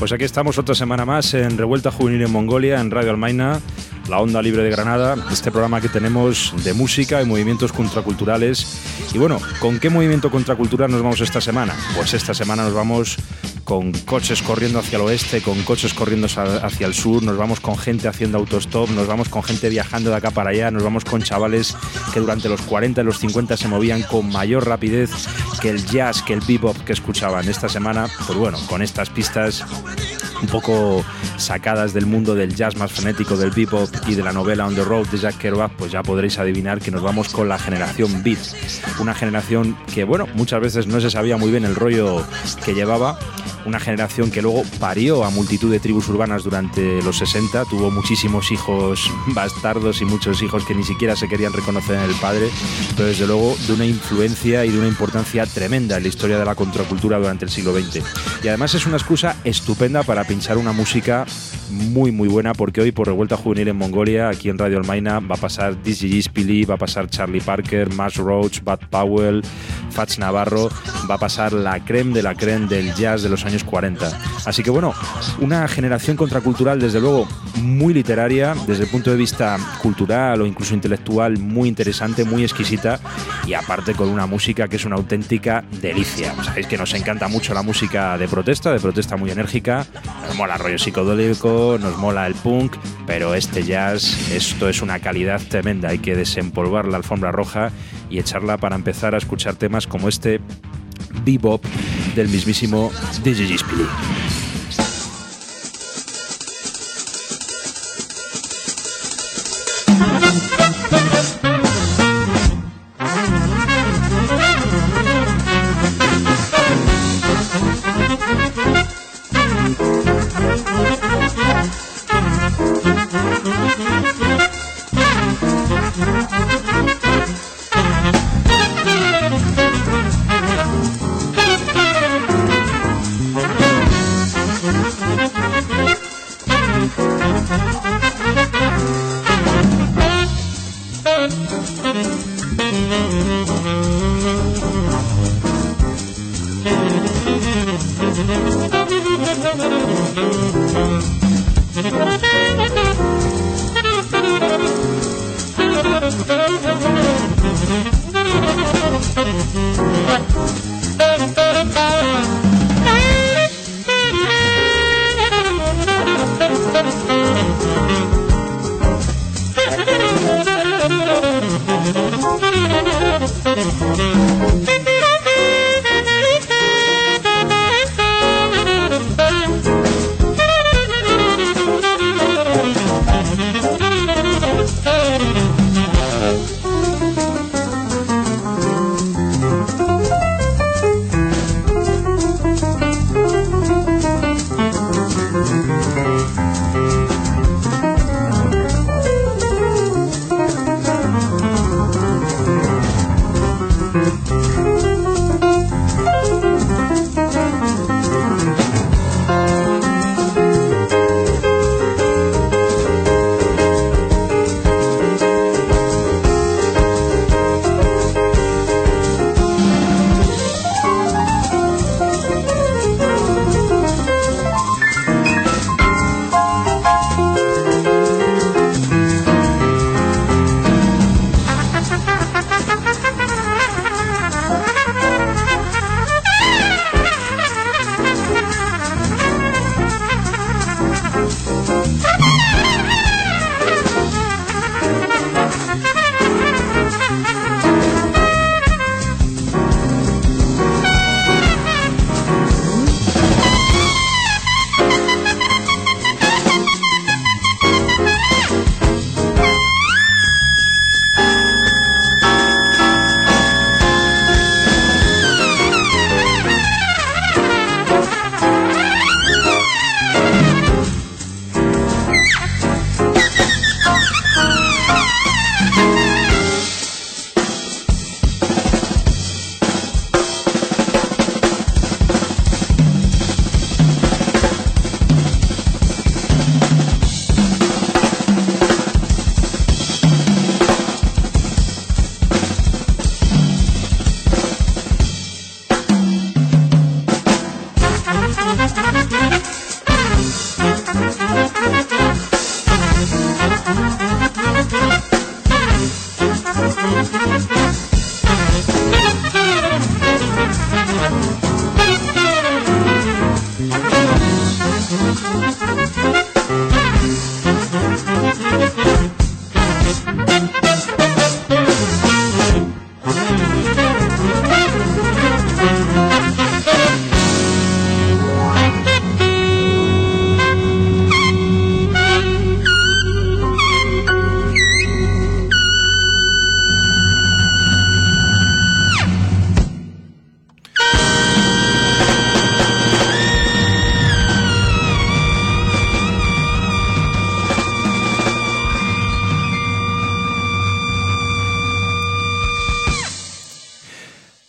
Pues aquí estamos otra semana más en Revuelta Juvenil en Mongolia, en Radio Almaina, la onda libre de Granada, este programa que tenemos de música y movimientos contraculturales. Y bueno, ¿con qué movimiento contracultural nos vamos esta semana? Pues esta semana nos vamos con coches corriendo hacia el oeste, con coches corriendo hacia el sur, nos vamos con gente haciendo autostop, nos vamos con gente viajando de acá para allá, nos vamos con chavales que durante los 40 y los 50 se movían con mayor rapidez que el jazz, que el bebop que escuchaban. Esta semana, pues bueno, con estas pistas un poco sacadas del mundo del jazz más frenético, del bebop y de la novela On the Road de Jack Kerouac, pues ya podréis adivinar que nos vamos con la generación Beat, una generación que, bueno, muchas veces no se sabía muy bien el rollo que llevaba, una generación que luego parió a multitud de tribus urbanas durante los 60, tuvo muchísimos hijos bastardos y muchos hijos que ni siquiera se querían reconocer en el padre, pero desde luego de una influencia y de una importancia tremenda en la historia de la contracultura durante el siglo XX. Y además es una excusa estupenda para pinchar una música muy muy buena, porque hoy por Revuelta Juvenil en Mongolia, aquí en Radio Almaina, va a pasar Dizzy Gillespie, va a pasar Charlie Parker, Max Roach, Bud Powell, Fats Navarro, va a pasar la crème de la crème del jazz de los años 40. Así que bueno, una generación contracultural desde luego muy literaria, desde el punto de vista cultural o incluso intelectual, muy interesante, muy exquisita, y aparte con una música que es una auténtica delicia. Sabéis que nos encanta mucho la música de protesta muy enérgica, nos mola el rollo psicodélico, nos mola el punk, pero este jazz, esto es una calidad tremenda, hay que desempolvar la alfombra roja y echarla para empezar a escuchar temas como este bebop del mismísimo Dizzy Gillespie.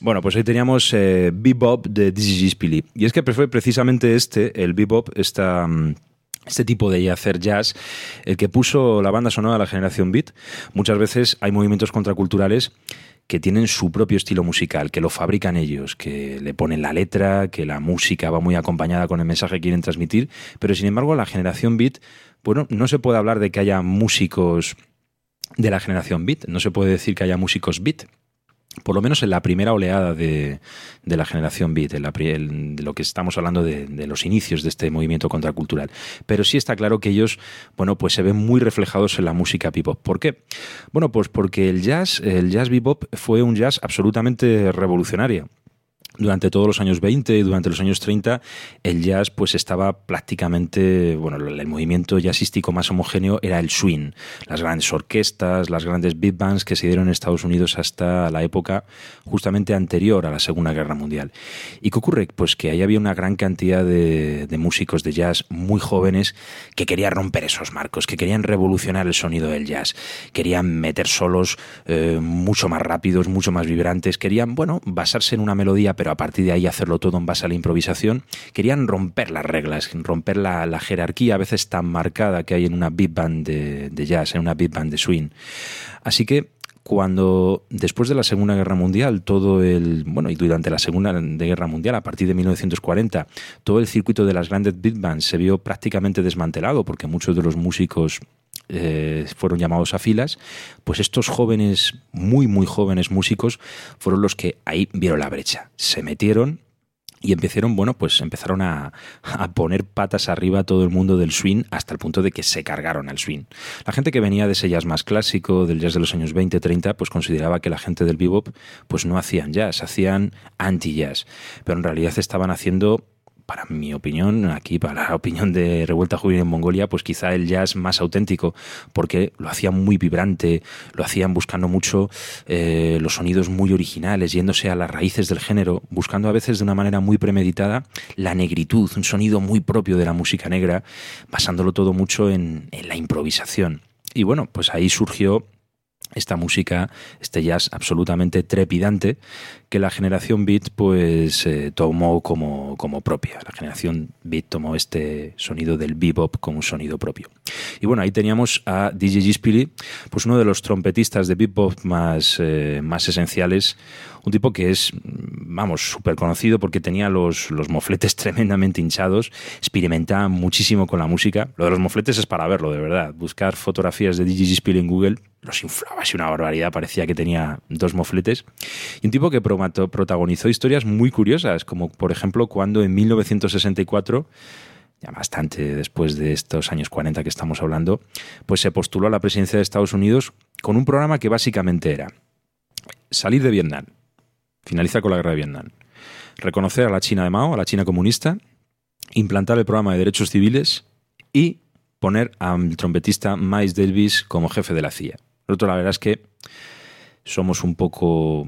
Bueno, pues ahí teníamos Bebop de Dizzy Gillespie. Y es que fue precisamente el bebop, este tipo de hacer jazz, el que puso la banda sonora de la generación beat. Muchas veces hay movimientos contraculturales que tienen su propio estilo musical, que lo fabrican ellos, que le ponen la letra, que la música va muy acompañada con el mensaje que quieren transmitir, pero sin embargo la generación beat, bueno, no se puede hablar de que haya músicos de la generación beat, no se puede decir que haya músicos beat. Por lo menos en la primera oleada de la generación beat, de lo que estamos hablando de los inicios de este movimiento contracultural. Pero sí está claro que ellos, bueno, pues se ven muy reflejados en la música bebop. ¿Por qué? Bueno, pues porque el jazz bebop fue un jazz absolutamente revolucionario. Durante todos los años 20 y durante los años 30 el jazz pues estaba prácticamente, bueno, el movimiento jazzístico más homogéneo era el swing, las grandes orquestas, las grandes big bands que se dieron en Estados Unidos hasta la época justamente anterior a la Segunda Guerra Mundial. ¿Y qué ocurre? Pues que ahí había una gran cantidad de músicos de jazz muy jóvenes que querían romper esos marcos, que querían revolucionar el sonido del jazz, querían meter solos mucho más rápidos, mucho más vibrantes, querían, bueno, basarse en una melodía, pero a partir de ahí hacerlo todo en base a la improvisación. Querían romper las reglas, romper la jerarquía a veces tan marcada que hay en una big band de jazz, en una big band de swing. Así que cuando después de la Segunda Guerra Mundial, y durante la Segunda Guerra Mundial, a partir de 1940, todo el circuito de las grandes big bands se vio prácticamente desmantelado porque muchos de los músicos fueron llamados a filas, pues estos jóvenes, muy muy jóvenes músicos fueron los que ahí vieron la brecha, se metieron y empezaron a poner patas arriba a todo el mundo del swing hasta el punto de que se cargaron al swing. La gente que venía de ese jazz más clásico, del jazz de los años 20, 30, pues consideraba que la gente del bebop pues no hacían jazz, hacían anti-jazz, pero en realidad estaban haciendo, para mi opinión, aquí para la opinión de Revuelta Juvenil en Mongolia, pues quizá el jazz más auténtico, porque lo hacían muy vibrante, lo hacían buscando mucho los sonidos muy originales, yéndose a las raíces del género, buscando a veces de una manera muy premeditada la negritud, un sonido muy propio de la música negra, basándolo todo mucho en la improvisación. Y bueno, pues ahí surgió esta música, este jazz absolutamente trepidante que la generación beat pues tomó como propia. La generación beat tomó este sonido del bebop como un sonido propio. Y bueno, ahí teníamos a Dizzy Gillespie, pues uno de los trompetistas de bebop más esenciales, un tipo que es, súper conocido porque tenía los mofletes tremendamente hinchados, experimentaba muchísimo con la música. Lo de los mofletes es para verlo, de verdad. Buscar fotografías de Dizzy Gillespie en Google, los inflaba así una barbaridad, parecía que tenía 2 mofletes. Y un tipo que protagonizó historias muy curiosas, como por ejemplo cuando en 1964, ya bastante después de estos años 40 que estamos hablando, pues se postuló a la presidencia de Estados Unidos con un programa que básicamente era salir de Vietnam, finalizar con la guerra de Vietnam, reconocer a la China de Mao, a la China comunista, implantar el programa de derechos civiles y poner al trompetista Miles Davis como jefe de la CIA. Nosotros la verdad es que somos un poco,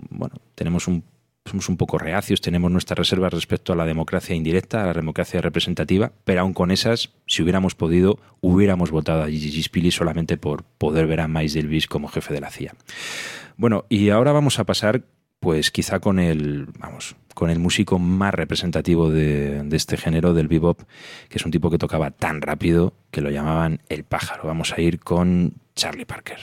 somos un poco reacios, tenemos nuestras reservas respecto a la democracia indirecta, a la democracia representativa, pero aun con esas, si hubiéramos podido, hubiéramos votado a Dizzy Gillespie solamente por poder ver a Miles Davis como jefe de la CIA. Bueno, y ahora vamos a pasar, pues quizá con el músico más representativo de este género, del bebop, que es un tipo que tocaba tan rápido que lo llamaban el pájaro. Vamos a ir con Charlie Parker.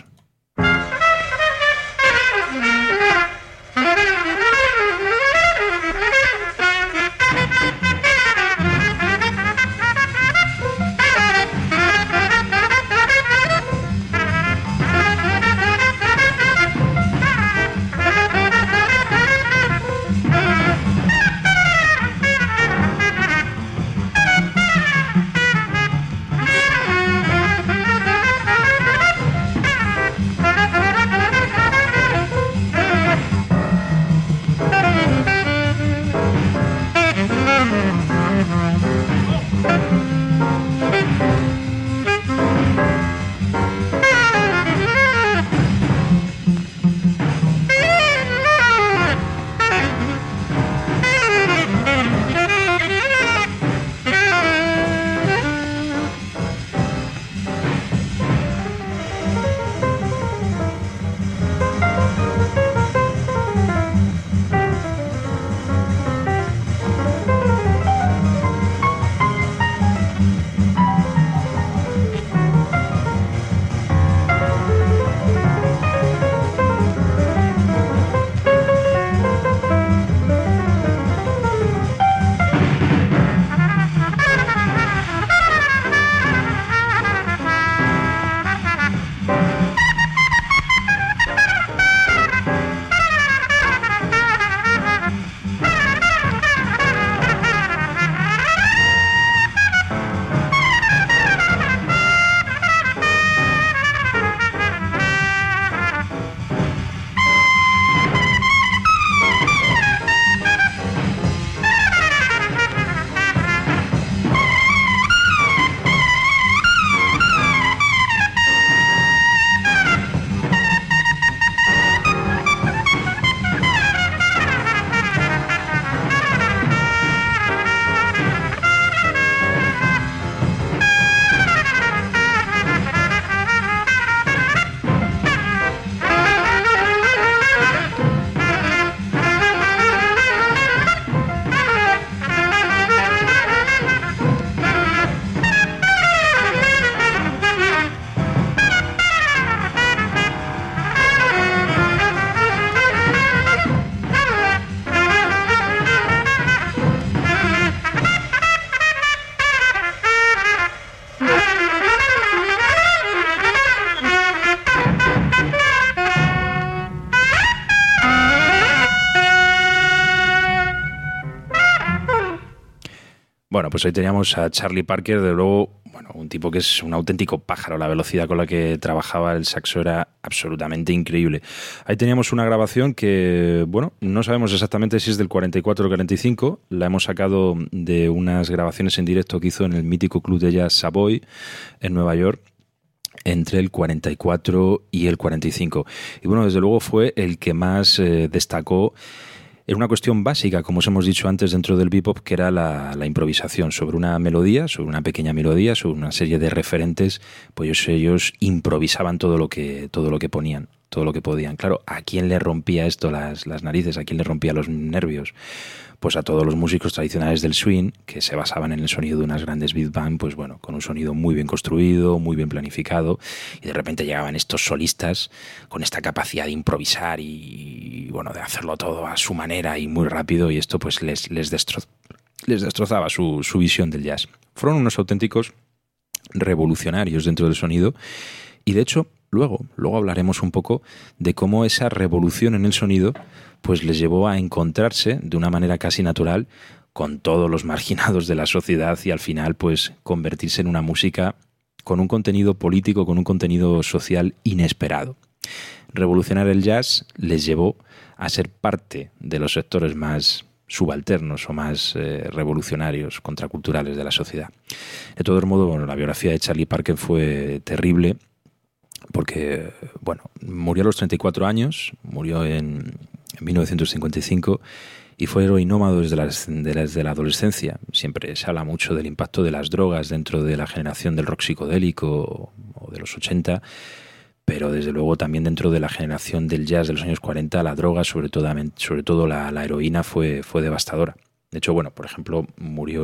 Thank you. Bueno, pues ahí teníamos a Charlie Parker, de luego, bueno, un tipo que es un auténtico pájaro. La velocidad con la que trabajaba el saxo era absolutamente increíble. Ahí teníamos una grabación que, bueno, no sabemos exactamente si es del 44 o 45. La hemos sacado de unas grabaciones en directo que hizo en el mítico club de jazz Savoy en Nueva York, entre el 44 y el 45. Y bueno, desde luego fue el que más destacó en una cuestión básica, como os hemos dicho antes, dentro del bebop, que era la improvisación sobre una melodía, sobre una pequeña melodía, sobre una serie de referentes. Pues ellos improvisaban todo lo que ponían, todo lo que podían. Claro, ¿a quién le rompía esto las narices? ¿A quién le rompía los nervios? Pues a todos los músicos tradicionales del swing, que se basaban en el sonido de unas grandes beat band, pues bueno, con un sonido muy bien construido, muy bien planificado, y de repente llegaban estos solistas con esta capacidad de improvisar y bueno, de hacerlo todo a su manera y muy rápido, y esto pues les destrozaba su visión del jazz. Fueron unos auténticos revolucionarios dentro del sonido, y de hecho luego hablaremos un poco de cómo esa revolución en el sonido pues les llevó a encontrarse de una manera casi natural con todos los marginados de la sociedad y al final pues convertirse en una música con un contenido político, con un contenido social inesperado. Revolucionar el jazz les llevó a ser parte de los sectores más subalternos o más revolucionarios, contraculturales de la sociedad. De todos modos, bueno, la biografía de Charlie Parker fue terrible porque, bueno, murió a los 34 años, murió en 1955 y fue heroinómado desde la adolescencia. Siempre se habla mucho del impacto de las drogas dentro de la generación del rock psicodélico o de los 80, pero desde luego también dentro de la generación del jazz de los años 40, la droga, sobre todo la heroína, fue devastadora. De hecho, bueno, por ejemplo, murió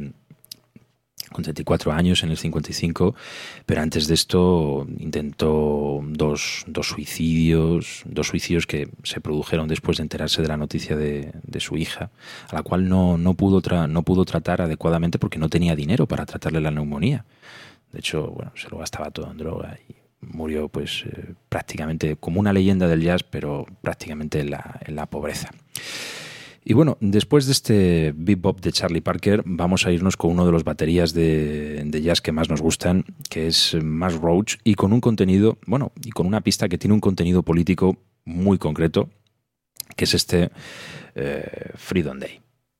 con 34 años en el 55, pero antes de esto intentó dos suicidios que se produjeron después de enterarse de la noticia de su hija, a la cual no pudo tratar adecuadamente porque no tenía dinero para tratarle la neumonía. De hecho, bueno, se lo gastaba todo en droga y murió pues prácticamente como una leyenda del jazz, pero prácticamente en la pobreza. Y bueno, después de este bebop de Charlie Parker, vamos a irnos con uno de los baterías de jazz que más nos gustan, que es Max Roach, y con un contenido, bueno, y con una pista que tiene un contenido político muy concreto, que es este Freedom Day.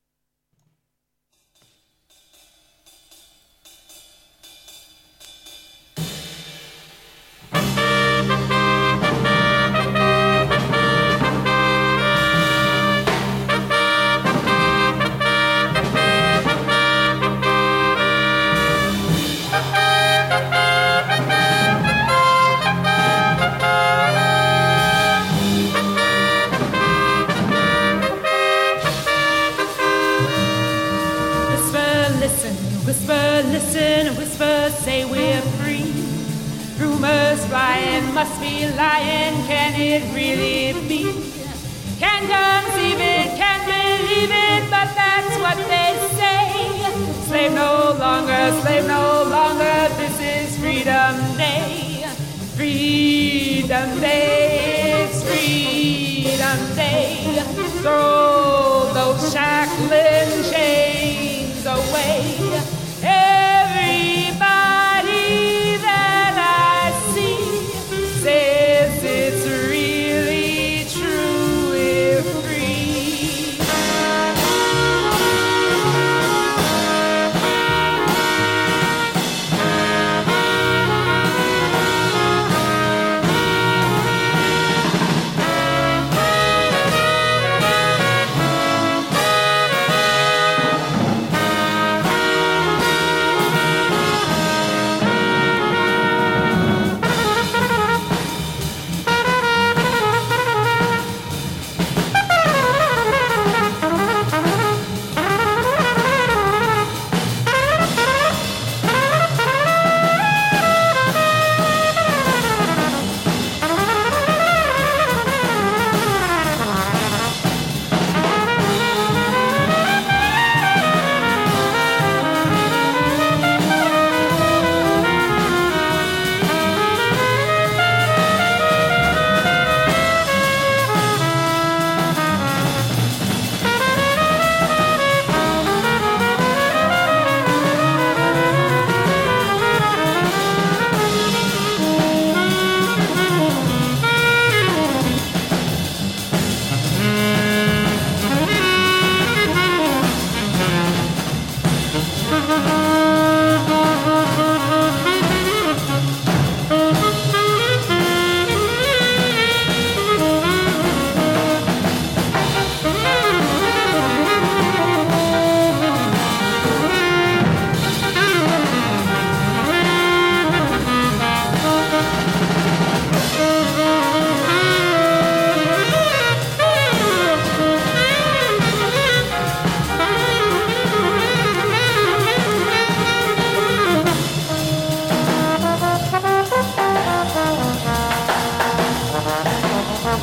Listen, whispers say we're free. Rumors flying, must be lying. Can it really be? Can't conceive it, can't believe it, but that's what they say. Slave no longer, this is Freedom Day. Freedom Day, it's Freedom Day. Throw those shackling chains away. Everybody that I see says it's really true, we're free.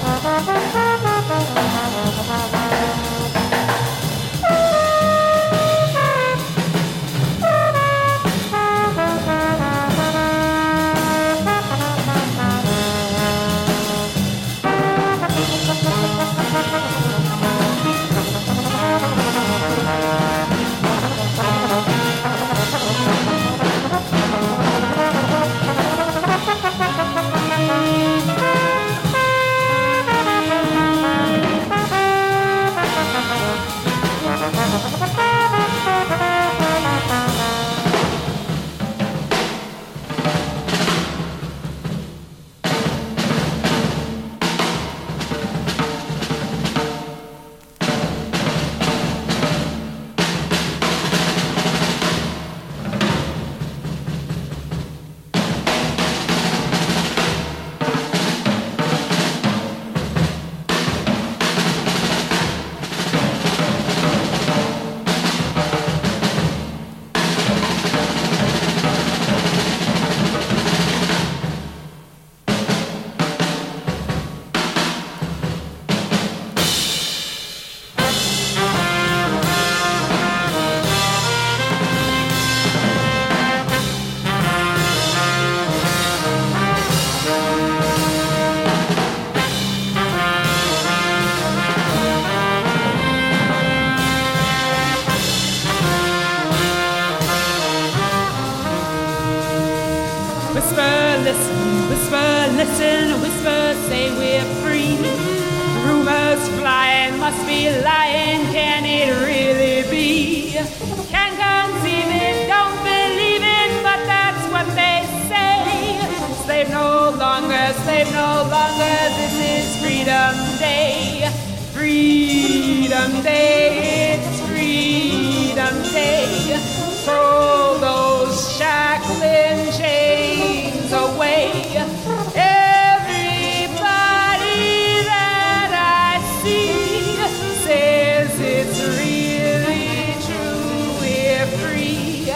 Whisper, listen, whisper, say we're free. Rumors flying, must be lying, can it really be? Can't conceive it, don't believe it, but that's what they say. Slave no longer, this is Freedom Day. Freedom Day, it's Freedom Day. Throw those shackling chains away. Everybody that I see says it's really true. We're free.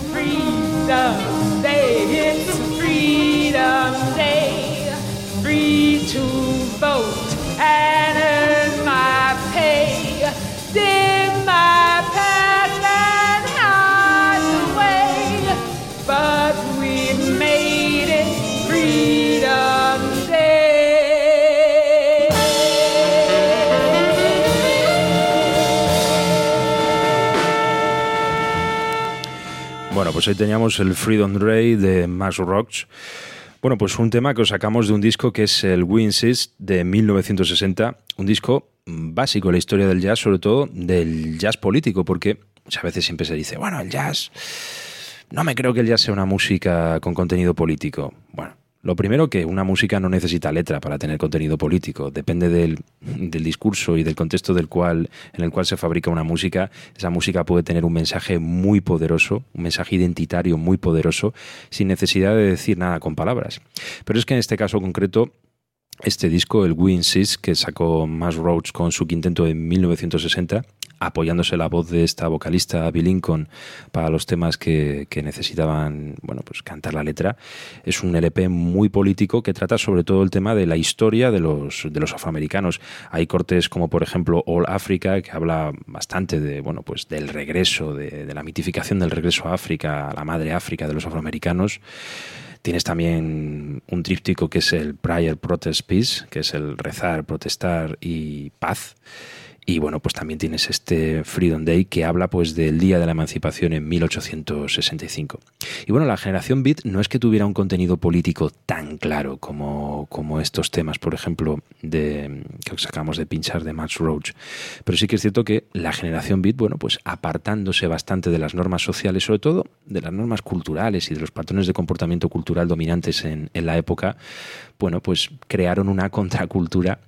Freedom Day, it's Freedom Day. Free to vote and earn my pay. Dim my past and hide the way, but we made it Freedom Day. Bueno, pues ahí teníamos el Freedom Day de Max Roach. Bueno, pues un tema que os sacamos de un disco que es el We Insist de 1960, un disco básico en la historia del jazz, sobre todo del jazz político, porque a veces siempre se dice, bueno, el jazz, no me creo que el jazz sea una música con contenido político. Bueno, lo primero que una música no necesita letra para tener contenido político, depende del discurso y del contexto en el cual se fabrica una música. Esa música puede tener un mensaje muy poderoso, un mensaje identitario muy poderoso, sin necesidad de decir nada con palabras. Pero es que en este caso concreto, este disco, el We Insist, que sacó Max Roach con su quinteto en 1960, apoyándose la voz de esta vocalista Bill Lincoln para los temas que necesitaban, bueno, pues cantar la letra, es un LP muy político que trata sobre todo el tema de la historia de los afroamericanos. Hay cortes como por ejemplo All Africa, que habla bastante de, bueno, pues del regreso, de la mitificación del regreso a África, a la madre África de los afroamericanos. Tienes también un tríptico que es el Prayer, Protest, Peace, que es el rezar, protestar y paz. Y bueno, pues también tienes este Freedom Day que habla pues del Día de la Emancipación en 1865. Y bueno, la generación Beat no es que tuviera un contenido político tan claro como estos temas, por ejemplo, que sacamos de pinchar de Max Roach. Pero sí que es cierto que la generación Beat, bueno, pues apartándose bastante de las normas sociales, sobre todo de las normas culturales y de los patrones de comportamiento cultural dominantes en la época, bueno, pues crearon una contracultura,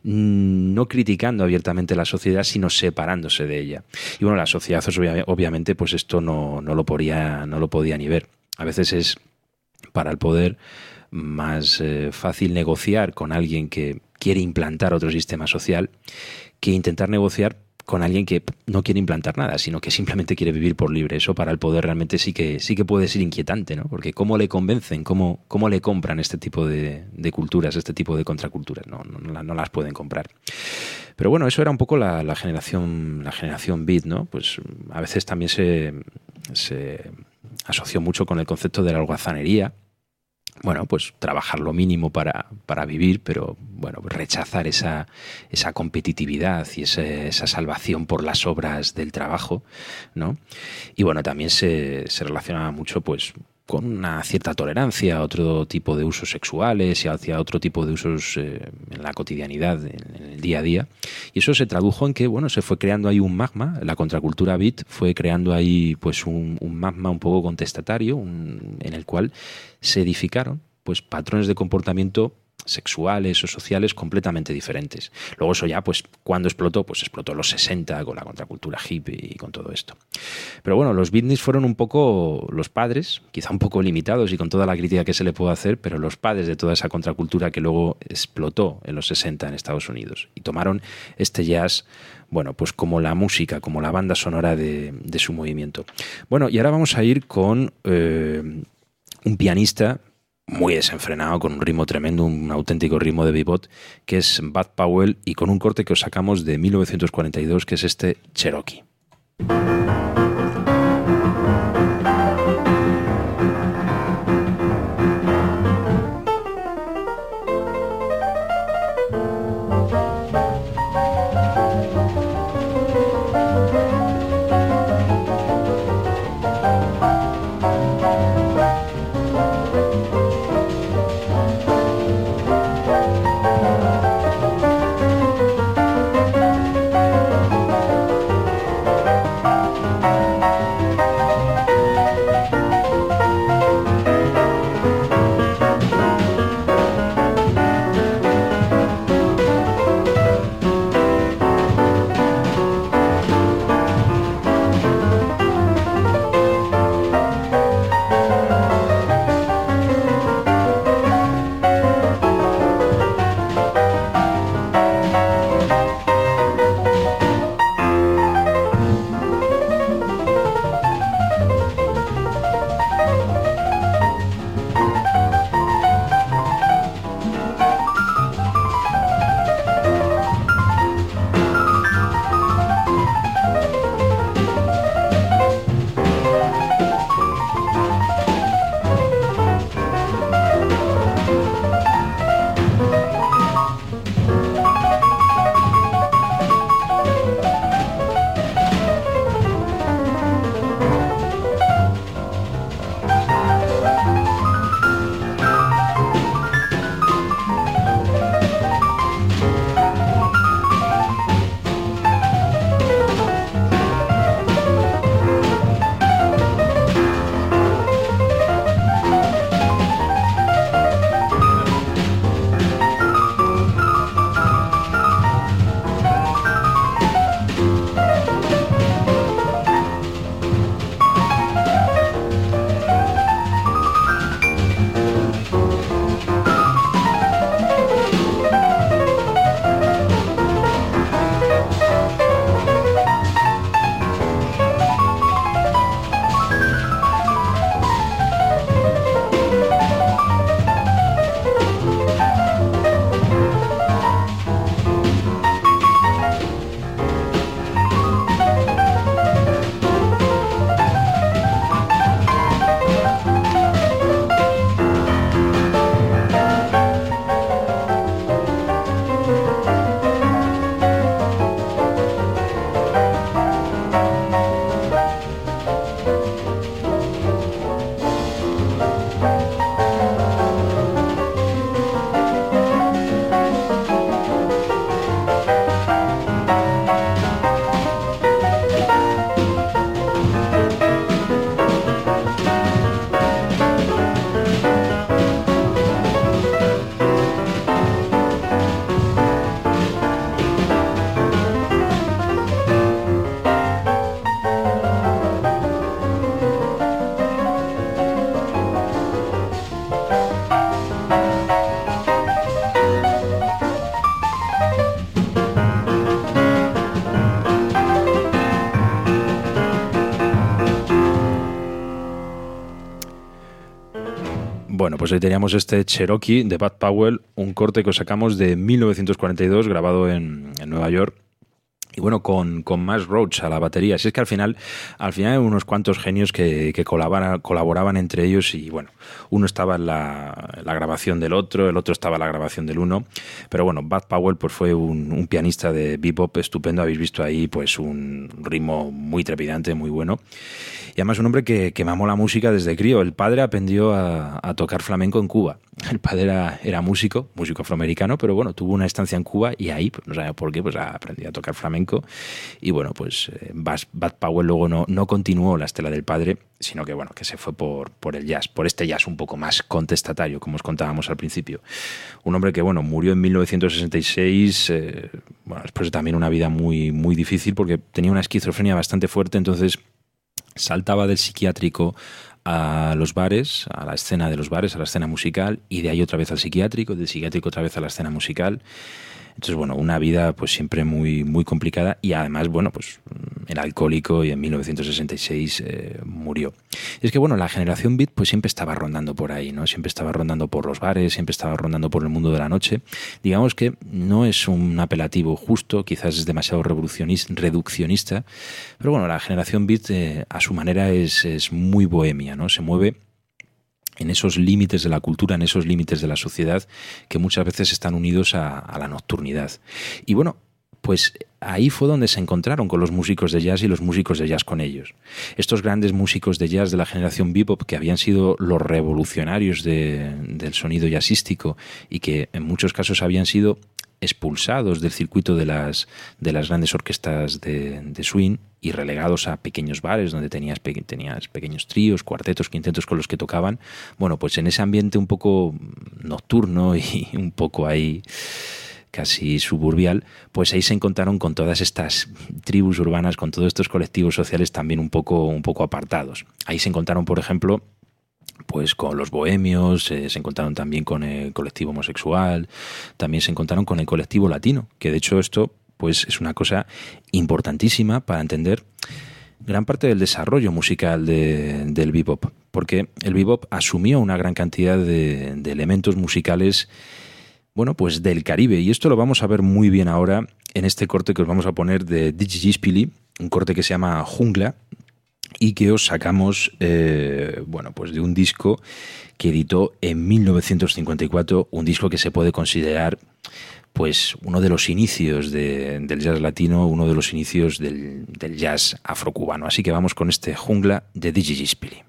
no criticando abiertamente la sociedad, sino separándose de ella. Y bueno, la sociedad obviamente pues esto no lo podía ni ver. A veces es para el poder más fácil negociar con alguien que quiere implantar otro sistema social que intentar negociar con alguien que no quiere implantar nada, sino que simplemente quiere vivir por libre. Eso para el poder realmente sí que puede ser inquietante, ¿no? Porque ¿cómo le convencen? ¿Cómo le compran este tipo de culturas, este tipo de contraculturas? No las pueden comprar. Pero bueno, eso era un poco la generación beat, ¿no? Pues a veces también se asoció mucho con el concepto de la holgazanería. Bueno, pues trabajar lo mínimo para vivir, pero bueno, rechazar esa competitividad y esa salvación por las obras del trabajo, ¿no? Y bueno, también se relacionaba mucho, pues, con una cierta tolerancia a otro tipo de usos sexuales y hacia otro tipo de usos en la cotidianidad, en el día a día. Y eso se tradujo en que, bueno, se fue creando ahí un magma, la contracultura beat fue creando ahí pues un magma un poco contestatario, en el cual se edificaron pues patrones de comportamiento sexuales o sociales completamente diferentes. Luego eso ya, pues, ¿cuándo explotó? Pues explotó en los 60 con la contracultura hippie y con todo esto. Pero bueno, los beatniks fueron un poco los padres, quizá un poco limitados y con toda la crítica que se le puede hacer, pero los padres de toda esa contracultura que luego explotó en los 60 en Estados Unidos. Y tomaron este jazz, bueno, pues como la música, como la banda sonora de su movimiento. Bueno, y ahora vamos a ir con un pianista muy desenfrenado, con un ritmo tremendo, un auténtico ritmo de bebop, que es Bud Powell, y con un corte que os sacamos de 1942, que es este Cherokee. Bueno, pues ahí teníamos este Cherokee de Bud Powell, un corte que os sacamos de 1942, grabado en Nueva York. Y bueno, con Max Roach a la batería. Si es que al final hay unos cuantos genios que colaboraban entre ellos y bueno, uno estaba en la grabación del otro, el otro estaba en la grabación del uno. Pero bueno, Bud Powell pues fue un pianista de bebop estupendo. Habéis visto ahí pues un ritmo muy trepidante, muy bueno. Y además un hombre que mamó la música desde crío. El padre aprendió a tocar flamenco en Cuba. El padre era músico afroamericano, pero bueno, tuvo una estancia en Cuba y ahí, pues, no sabía por qué, pues aprendió a tocar flamenco. Y bueno, pues Bud Powell luego no continuó la estela del padre, sino que bueno, que se fue por el jazz, por este jazz un poco más contestatario, como os contábamos al principio. Un hombre que bueno, murió en 1966, bueno, después de también una vida muy, muy difícil, porque tenía una esquizofrenia bastante fuerte, entonces saltaba del psiquiátrico a los bares, a la escena de los bares, a la escena musical, y de ahí otra vez al psiquiátrico, del psiquiátrico otra vez a la escena musical. Entonces, bueno, una vida pues siempre muy, muy complicada y además, bueno, pues era alcohólico y en 1966 murió. Y es que, bueno, la generación beat pues siempre estaba rondando por ahí, ¿no? Siempre estaba rondando por los bares, siempre estaba rondando por el mundo de la noche. Digamos que no es un apelativo justo, quizás es demasiado reduccionista, pero bueno, la generación beat a su manera es muy bohemia, ¿no? Se mueve en esos límites de la cultura, en esos límites de la sociedad que muchas veces están unidos a la nocturnidad. Y bueno, pues ahí fue donde se encontraron con los músicos de jazz y los músicos de jazz con ellos. Estos grandes músicos de jazz de la generación bebop que habían sido los revolucionarios del sonido jazzístico y que en muchos casos habían sido expulsados del circuito de las grandes orquestas de swing y relegados a pequeños bares donde tenías pequeños tríos, cuartetos, quintetos con los que tocaban. Bueno, pues en ese ambiente un poco nocturno y un poco ahí casi suburbial, pues ahí se encontraron con todas estas tribus urbanas, con todos estos colectivos sociales también un poco apartados. Ahí se encontraron, por ejemplo, pues con los bohemios, se encontraron también con el colectivo homosexual, también se encontraron con el colectivo latino, que de hecho esto pues es una cosa importantísima para entender gran parte del desarrollo musical del bebop, porque el bebop asumió una gran cantidad de elementos musicales, bueno, pues del Caribe, y esto lo vamos a ver muy bien ahora en este corte que os vamos a poner de Dizzy Gillespie, un corte que se llama Jungla, y que os sacamos bueno, pues de un disco que editó en 1954, un disco que se puede considerar pues uno de los inicios del jazz latino, uno de los inicios del jazz afrocubano. Así que vamos con este Jungla de Dizzy Gillespie.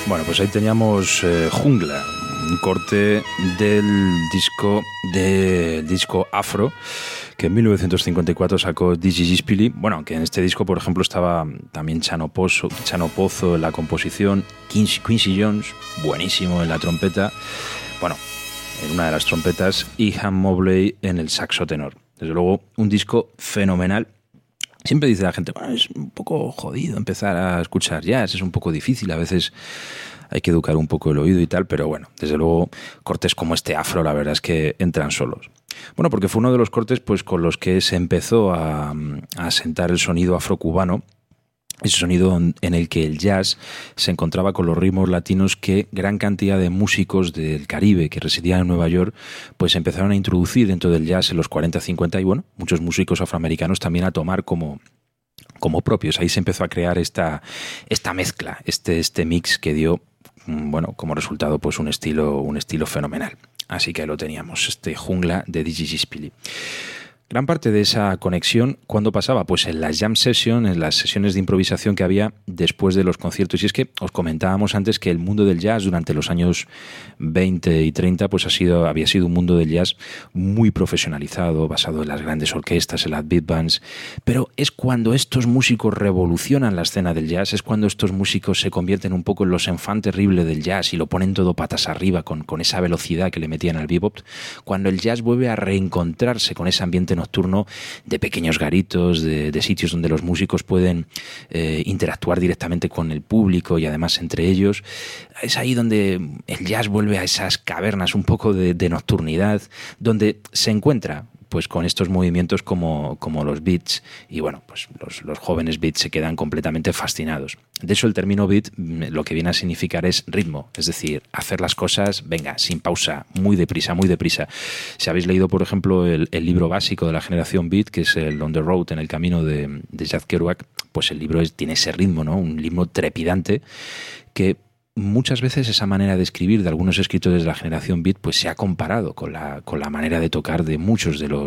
Bueno, pues ahí teníamos Jungla, un corte del disco Afro, que en 1954 sacó Dizzy Gillespie. Bueno, aunque en este disco, por ejemplo, estaba también Chano Pozo en la composición, Quincy Jones, buenísimo en la trompeta, bueno, en una de las trompetas, y Han Mobley en el saxo tenor. Desde luego, un disco fenomenal. Siempre dice la gente, bueno, es un poco jodido empezar a escuchar jazz, es un poco difícil, a veces hay que educar un poco el oído y tal, pero bueno, desde luego cortes como este Afro, la verdad es que entran solos. Bueno, porque fue uno de los cortes pues con los que se empezó a asentar el sonido afrocubano, ese sonido en el que el jazz se encontraba con los ritmos latinos que gran cantidad de músicos del Caribe que residían en Nueva York pues empezaron a introducir dentro del jazz en los 40-50 y bueno, muchos músicos afroamericanos también a tomar como propios. Ahí se empezó a crear esta mezcla, este mix que dio, bueno, como resultado pues un estilo fenomenal. Así que ahí lo teníamos, este Jungla de Dizzy Gillespie. Gran parte de esa conexión, ¿cuándo pasaba? Pues en las jam sessions, en las sesiones de improvisación que había después de los conciertos. Y es que os comentábamos antes que el mundo del jazz durante los años 20 y 30 pues había sido un mundo del jazz muy profesionalizado, basado en las grandes orquestas, en las big bands. Pero es cuando estos músicos revolucionan la escena del jazz, es cuando estos músicos se convierten un poco en los enfants terribles del jazz y lo ponen todo patas arriba con esa velocidad que le metían al bebop, cuando el jazz vuelve a reencontrarse con ese ambiente nocturno de pequeños garitos, de sitios donde los músicos pueden interactuar directamente con el público y además entre ellos. Es ahí donde el jazz vuelve a esas cavernas un poco de nocturnidad, donde se encuentra pues con estos movimientos como los beats y bueno, pues los jóvenes beats se quedan completamente fascinados. De hecho, el término beat lo que viene a significar es ritmo, es decir, hacer las cosas, venga, sin pausa, muy deprisa, muy deprisa. Si habéis leído, por ejemplo, el libro básico de la generación beat, que es el On the Road, en el camino de Jack Kerouac, pues el libro tiene ese ritmo, ¿no? Un ritmo trepidante que muchas veces esa manera de escribir de algunos escritores de la generación beat pues se ha comparado con la manera de tocar de muchos de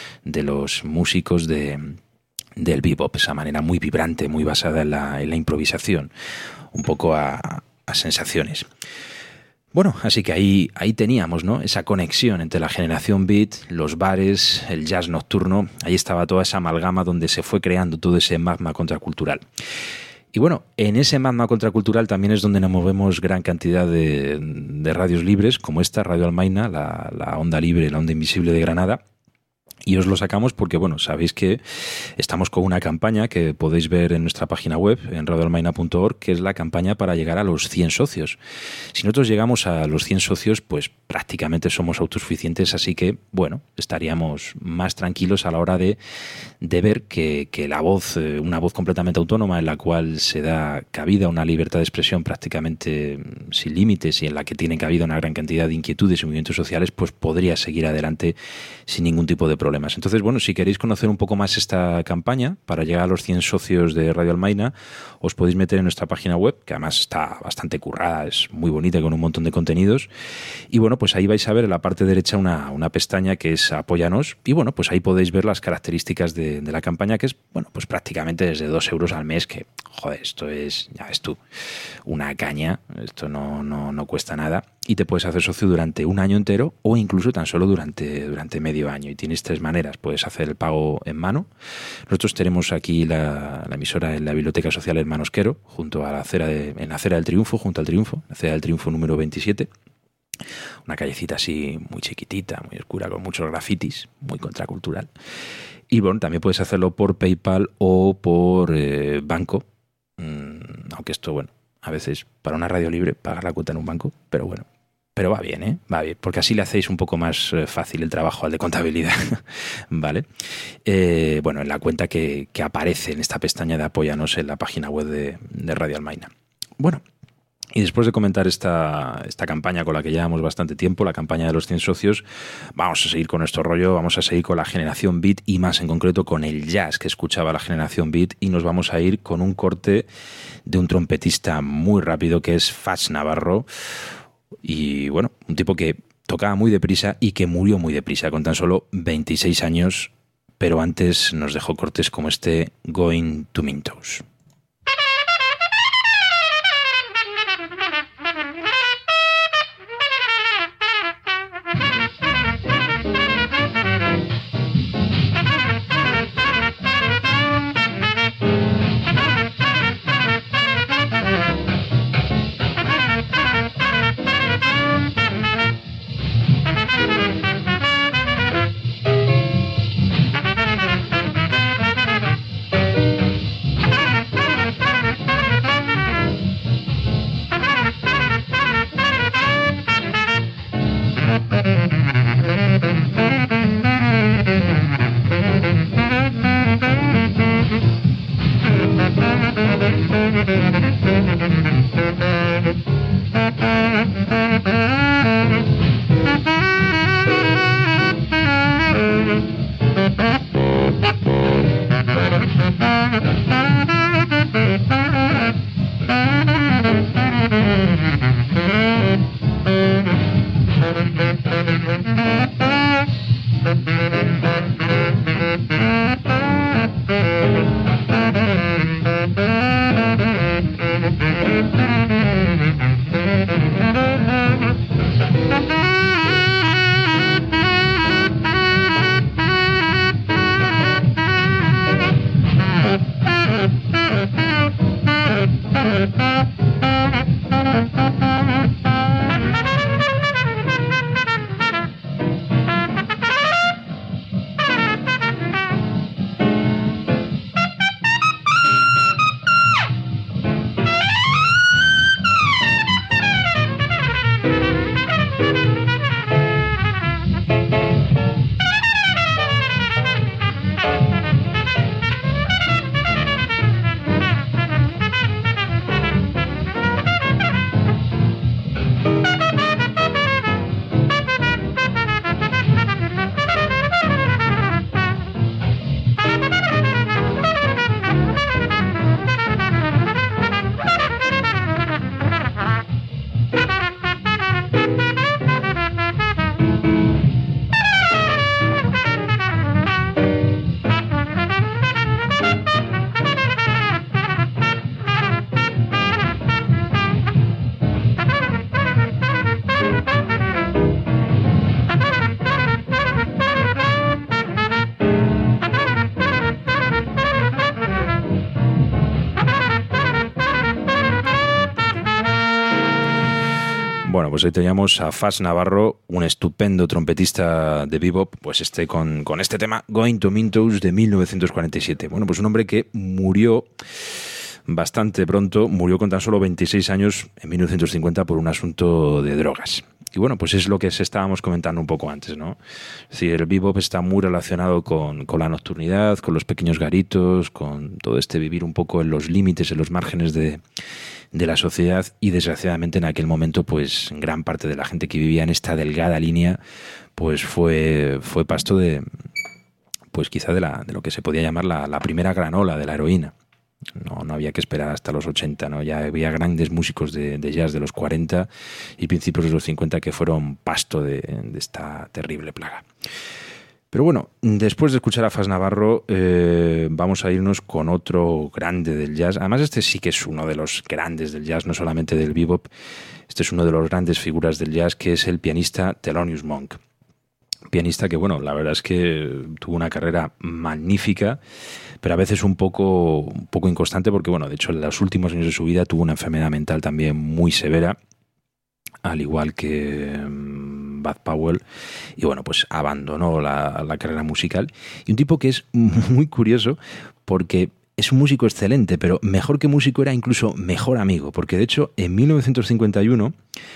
los músicos del bebop, esa manera muy vibrante, muy basada en la improvisación, un poco a sensaciones. Bueno, así que ahí teníamos, ¿no?, esa conexión entre la generación beat, los bares, el jazz nocturno. Ahí estaba toda esa amalgama donde se fue creando todo ese magma contracultural. Y bueno, en ese magma contracultural también es donde nos movemos gran cantidad de radios libres, como esta, Radio Almaina, la onda libre, la onda invisible de Granada. Y os lo sacamos porque, bueno, sabéis que estamos con una campaña que podéis ver en nuestra página web, en radioalmaina.org, que es la campaña para llegar a los 100 socios. Si nosotros llegamos a los 100 socios, pues prácticamente somos autosuficientes, así que, bueno, estaríamos más tranquilos a la hora de ver que la voz, una voz completamente autónoma en la cual se da cabida a una libertad de expresión prácticamente sin límites y en la que tiene cabida una gran cantidad de inquietudes y movimientos sociales, pues podría seguir adelante sin ningún tipo de problema. Entonces, bueno, si queréis conocer un poco más esta campaña para llegar a los 100 socios de Radio Almaina, os podéis meter en nuestra página web, que además está bastante currada, es muy bonita con un montón de contenidos. Y bueno, pues ahí vais a ver en la parte derecha una pestaña que es Apóyanos. Y bueno, pues ahí podéis ver las características de la campaña, que es, bueno, pues prácticamente desde 2 euros al mes, que, joder, esto es, ya ves tú, una caña, esto no cuesta nada. Y te puedes hacer socio durante un año entero o incluso tan solo durante medio año. Y tienes 3 maneras. Puedes hacer el pago en mano. Nosotros tenemos aquí la emisora en la Biblioteca Social Hermanos Quero, junto a en la Acera del Triunfo, junto al Triunfo, la Acera del Triunfo número 27. Una callecita así muy chiquitita, muy oscura, con muchos grafitis, muy contracultural. Y bueno, también puedes hacerlo por PayPal o por banco. Aunque esto, bueno, a veces para una radio libre pagar la cuota en un banco, pero bueno. Pero va bien, ¿eh? Va bien, porque así le hacéis un poco más fácil el trabajo al de contabilidad, ¿vale? Bueno, en la cuenta que aparece en esta pestaña de Apóyanos en la página web de Radio Almaina. Bueno, y después de comentar esta campaña con la que llevamos bastante tiempo, la campaña de los 100 socios, vamos a seguir con nuestro rollo, vamos a seguir con la generación beat y más en concreto con el jazz que escuchaba la generación beat, y nos vamos a ir con un corte de un trompetista muy rápido que es Fats Navarro. Y bueno, un tipo que tocaba muy deprisa y que murió muy deprisa, con tan solo 26 años, pero antes nos dejó cortes como este Going to Mintos. Bueno, pues ahí teníamos a Fats Navarro, un estupendo trompetista de bebop, pues con este tema Going to Mintos de 1947. Bueno, pues un hombre que murió bastante pronto, murió con tan solo 26 años en 1950 por un asunto de drogas. Y bueno, pues es lo que estábamos comentando un poco antes, ¿no? Es decir, el bebop está muy relacionado con la nocturnidad, con los pequeños garitos, con todo este vivir un poco en los límites, en los márgenes de la sociedad, y desgraciadamente en aquel momento pues gran parte de la gente que vivía en esta delgada línea pues fue pasto de pues quizá de lo que se podía llamar la primera gran ola de la heroína. No había que esperar hasta los 80, ¿no? Ya había grandes músicos de jazz de los 40 y principios de los 50 que fueron pasto de esta terrible plaga. Pero bueno, después de escuchar a Fats Navarro, vamos a irnos con otro grande del jazz. Además, este sí que es uno de los grandes del jazz, no solamente del bebop. Este es uno de los grandes figuras del jazz, que es el pianista Thelonious Monk. Pianista que, bueno, la verdad es que tuvo una carrera magnífica, pero a veces un poco inconstante, porque, bueno, de hecho, en los últimos años de su vida tuvo una enfermedad mental también muy severa, al igual que Bud Powell, y bueno, pues abandonó la carrera musical. Y un tipo que es muy curioso, porque es un músico excelente, pero mejor que músico era incluso mejor amigo, porque de hecho en 1951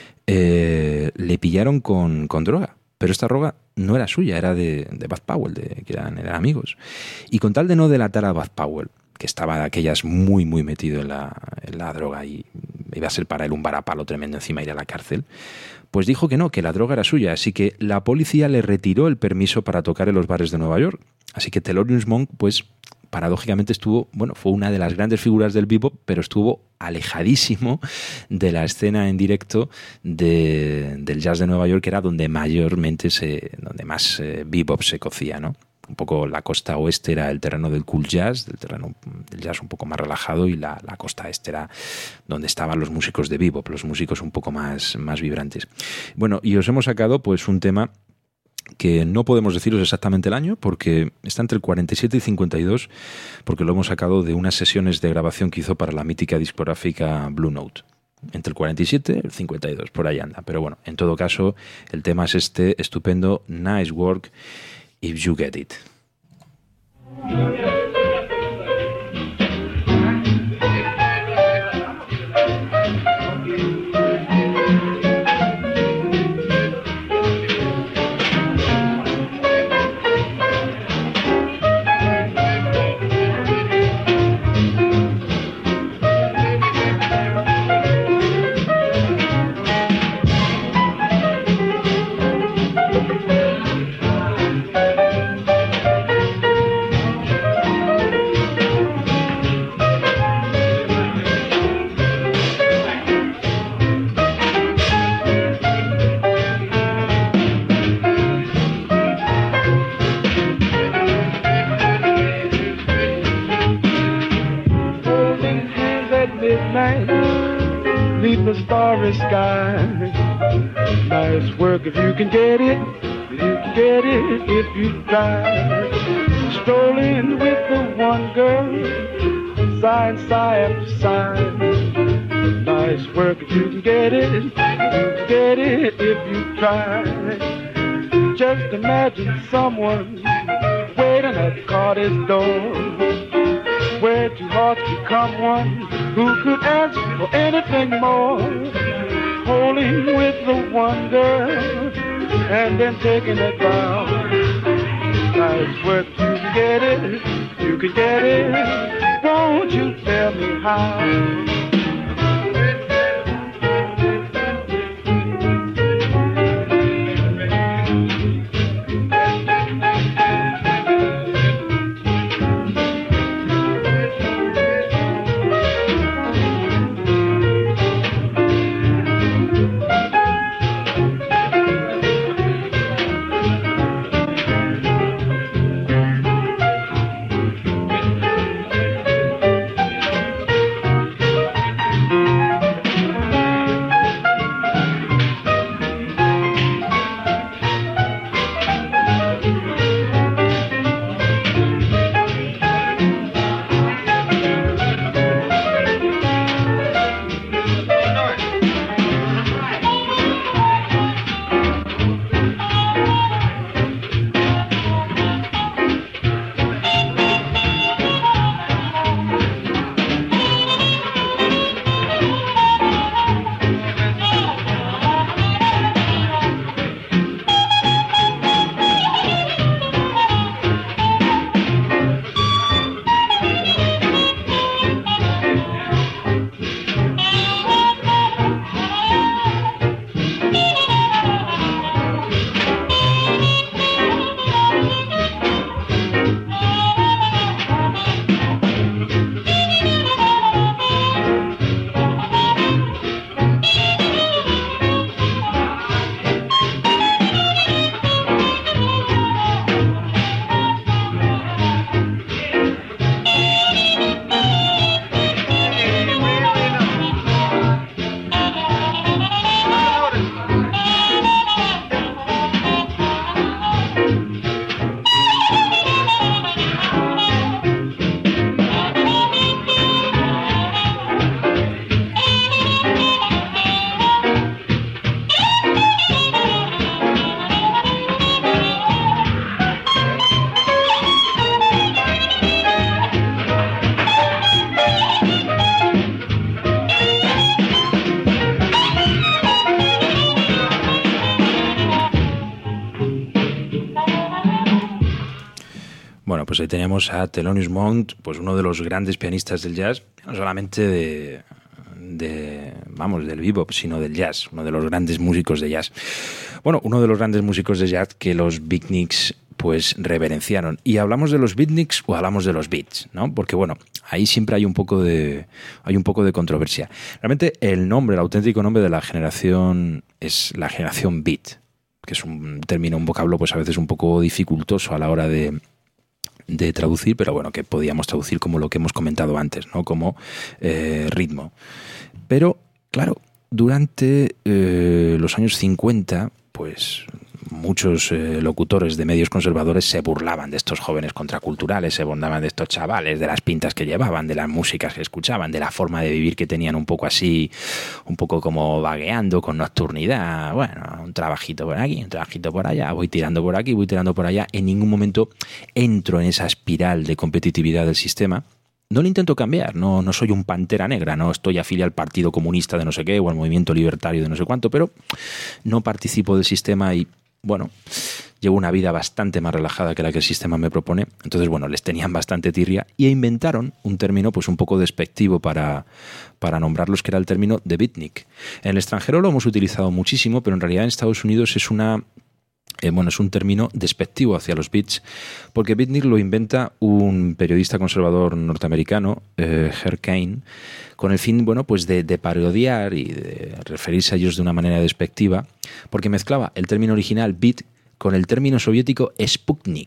le pillaron con droga. Pero esta droga no era suya, era de Bud Powell, que eran amigos. Y con tal de no delatar a Bud Powell, que estaba de aquellas muy metido en la droga y iba a ser para él un varapalo tremendo encima ir a la cárcel, pues dijo que no, que la droga era suya. Así que la policía le retiró el permiso para tocar en los bares de Nueva York. Así que Thelonious Monk, pues paradójicamente fue una de las grandes figuras del bebop, pero estuvo alejadísimo de la escena en directo del jazz de Nueva York, que era donde mayormente donde más bebop se cocía, ¿no? Un poco la costa oeste era el terreno del cool jazz, del terreno del jazz un poco más relajado, y la costa este era donde estaban los músicos de bebop, los músicos un poco más vibrantes. Bueno, y os hemos sacado pues un tema que no podemos deciros exactamente el año, porque está entre el 47 y 52, porque lo hemos sacado de unas sesiones de grabación que hizo para la mítica discográfica Blue Note. Entre el 47 y el 52, por ahí anda. Pero bueno, en todo caso, el tema es este estupendo Nice Work If You Get It. starry sky. Nice work if you can get it. You can get it if you try. Strolling with the one girl, sigh after sigh. Nice work if you can get it. You can get it if you try. Just imagine someone waiting at Carter's door, where two hearts become one, who could ask for anything more. Holding with the one girl, and then taking it vow. Nice work, you can get it, you can get it. Won't you tell me how? Pues ahí teníamos a Thelonious Monk, pues uno de los grandes pianistas del jazz, no solamente del bebop, sino del jazz, uno de los grandes músicos de jazz. Bueno, uno de los grandes músicos de jazz que los beatniks pues reverenciaron. ¿Y hablamos de los beatniks o hablamos de los beats? ¿No? Porque bueno, ahí siempre hay un poco de controversia. Realmente el auténtico nombre de la generación es la generación beat, que es un término, un vocablo pues a veces un poco dificultoso a la hora de traducir, pero bueno, que podíamos traducir como lo que hemos comentado antes, ¿no? Como ritmo. Pero, claro, durante los años 50, pues muchos locutores de medios conservadores se burlaban de estos jóvenes contraculturales, se burlaban de estos chavales, de las pintas que llevaban, de las músicas que escuchaban, de la forma de vivir que tenían un poco así, un poco como vagueando, con nocturnidad. Bueno, un trabajito por aquí, un trabajito por allá, voy tirando por aquí, voy tirando por allá. En ningún momento entro en esa espiral de competitividad del sistema. No lo intento cambiar, no soy un pantera negra, no estoy afiliado al Partido Comunista de no sé qué o al Movimiento Libertario de no sé cuánto, pero no participo del sistema y, bueno, llevo una vida bastante más relajada que la que el sistema me propone. Entonces, bueno, les tenían bastante tirria y inventaron un término pues un poco despectivo para nombrarlos, que era el término de beatnik. En el extranjero lo hemos utilizado muchísimo, pero en realidad en Estados Unidos es es un término despectivo hacia los beats, porque beatnik lo inventa un periodista conservador norteamericano, Herb Caen, con el fin, pues de parodiar y de referirse a ellos de una manera despectiva, porque mezclaba el término original beat con el término soviético Sputnik.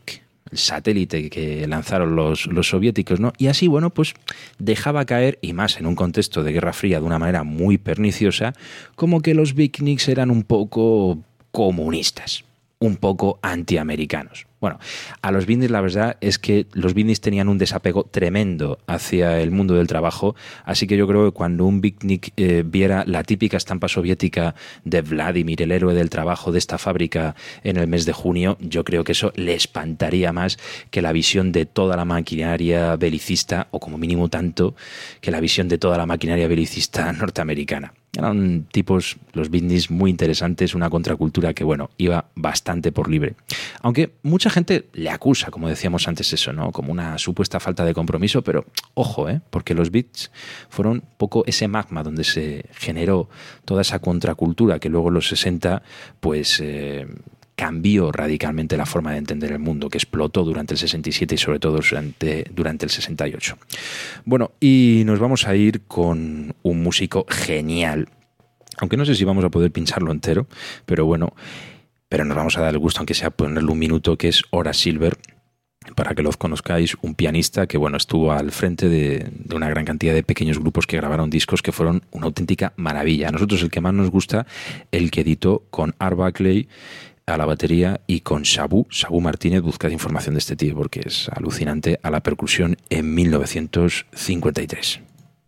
satélite que lanzaron los soviéticos, ¿no? Y así, bueno, pues dejaba caer, y más en un contexto de Guerra Fría de una manera muy perniciosa, como que los beatniks eran un poco comunistas, un poco antiamericanos. Bueno, a los beatniks la verdad es que los beatniks tenían un desapego tremendo hacia el mundo del trabajo, así que yo creo que cuando un beatnik viera la típica estampa soviética de Vladimir, el héroe del trabajo de esta fábrica en el mes de junio, yo creo que eso le espantaría más que la visión de toda la maquinaria belicista, o como mínimo tanto que la visión de toda la maquinaria belicista norteamericana. Eran tipos, los beatniks, muy interesantes, una contracultura que, bueno, iba bastante por libre. Aunque mucha gente le acusa, como decíamos antes, eso, ¿no? Como una supuesta falta de compromiso, pero ojo, porque los beats fueron un poco ese magma donde se generó toda esa contracultura que luego en los 60, pues cambió radicalmente la forma de entender el mundo, que explotó durante el 67 y sobre todo durante el 68. Bueno, y nos vamos a ir con un músico genial, aunque no sé si vamos a poder pincharlo entero, pero bueno, pero nos vamos a dar el gusto, aunque sea ponerle un minuto, que es Horace Silver. Para que los conozcáis, un pianista que, bueno, estuvo al frente de una gran cantidad de pequeños grupos que grabaron discos que fueron una auténtica maravilla. A nosotros el que más nos gusta, el que editó con Art Blakey a la batería y con Sabu Martínez. Buscad información de este tío porque es alucinante, a la percusión en 1953.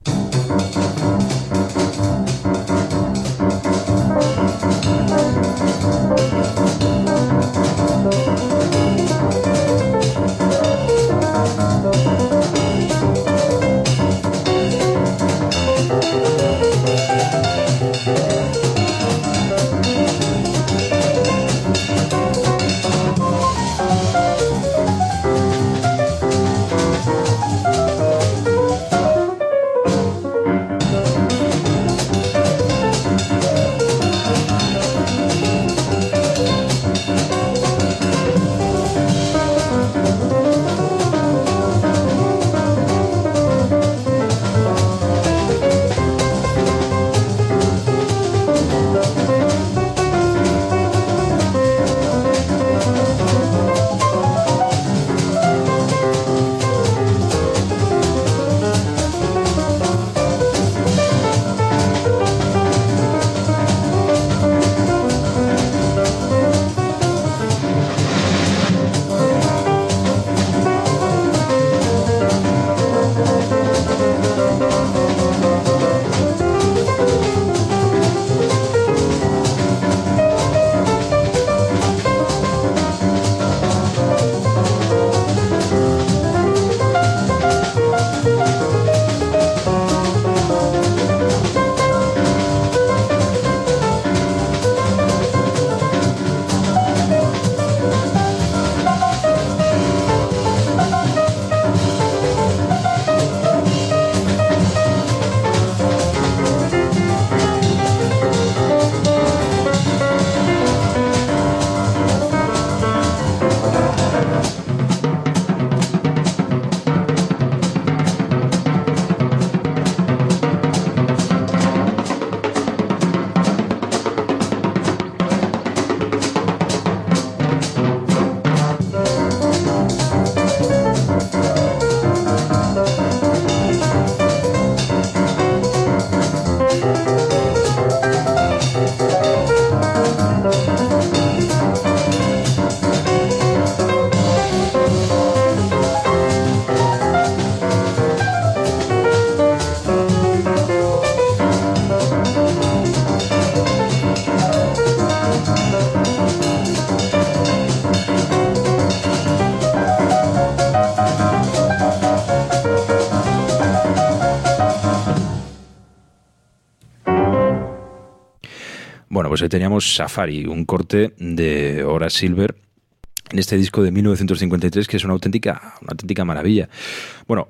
Pues ahí teníamos Safari, un corte de Horace Silver en este disco de 1953, que es una auténtica maravilla. Bueno,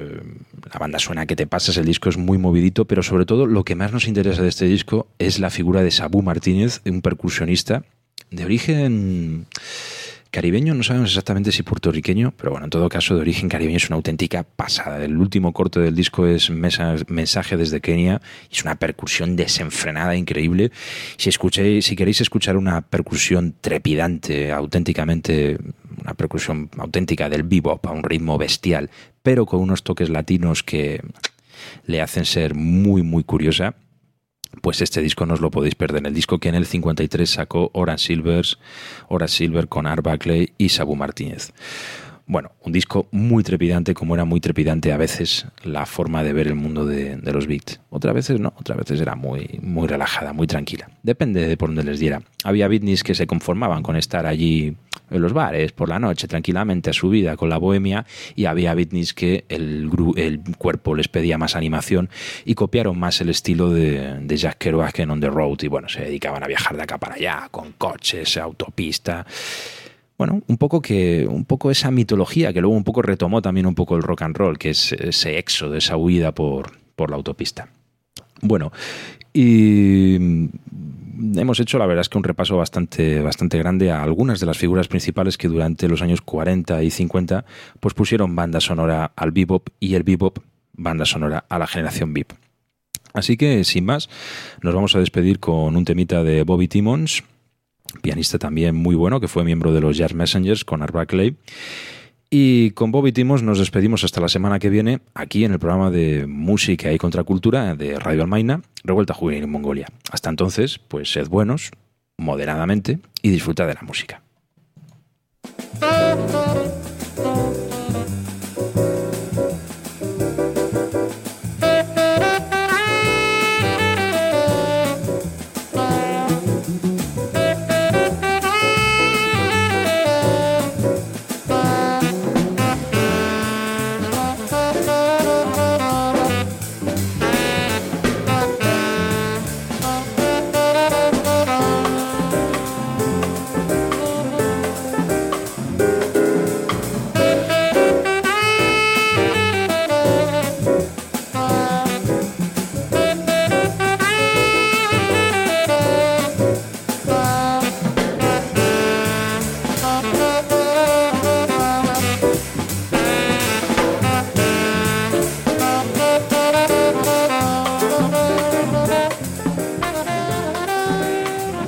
la banda suena que te pasas, el disco es muy movidito, pero sobre todo lo que más nos interesa de este disco es la figura de Sabu Martínez, un percusionista de origen caribeño, no sabemos exactamente si puertorriqueño, pero bueno, en todo caso de origen caribeño, es una auténtica pasada. El último corte del disco es Mensaje desde Kenia, y es una percusión desenfrenada, increíble. Si queréis escuchar una percusión trepidante, auténticamente una percusión auténtica del bebop a un ritmo bestial, pero con unos toques latinos que le hacen ser muy, muy curiosa. Pues este disco no os lo podéis perder. El disco que en el 53 sacó Horace Silver con Art Blakey y Sabu Martínez. Bueno, un disco muy trepidante, como era muy trepidante a veces la forma de ver el mundo de los beats. Otras veces no, otras veces era muy, muy relajada, muy tranquila. Depende de por dónde les diera. Había beatniks que se conformaban con estar allí en los bares por la noche tranquilamente a su vida con la bohemia, y había beatniks que el cuerpo les pedía más animación y copiaron más el estilo de Jack Kerouac en On the Road, y bueno, se dedicaban a viajar de acá para allá con coches, autopista. Bueno, un poco esa mitología que luego un poco retomó también un poco el rock and roll, que es ese éxodo, esa huida por la autopista. Bueno, y hemos hecho, la verdad es que un repaso bastante grande a algunas de las figuras principales que durante los años 40 y 50 pues pusieron banda sonora al bebop, y el bebop banda sonora a la generación beat. Así que, sin más, nos vamos a despedir con un temita de Bobby Timmons, pianista también muy bueno, que fue miembro de los Jazz Messengers con Art Blakey. Y con Bobby Timmons nos despedimos hasta la semana que viene, aquí en el programa de Música y Contracultura de Radio Almaina, Revuelta Juvenil en Mongolia. Hasta entonces, pues sed buenos, moderadamente, y disfrutad de la música.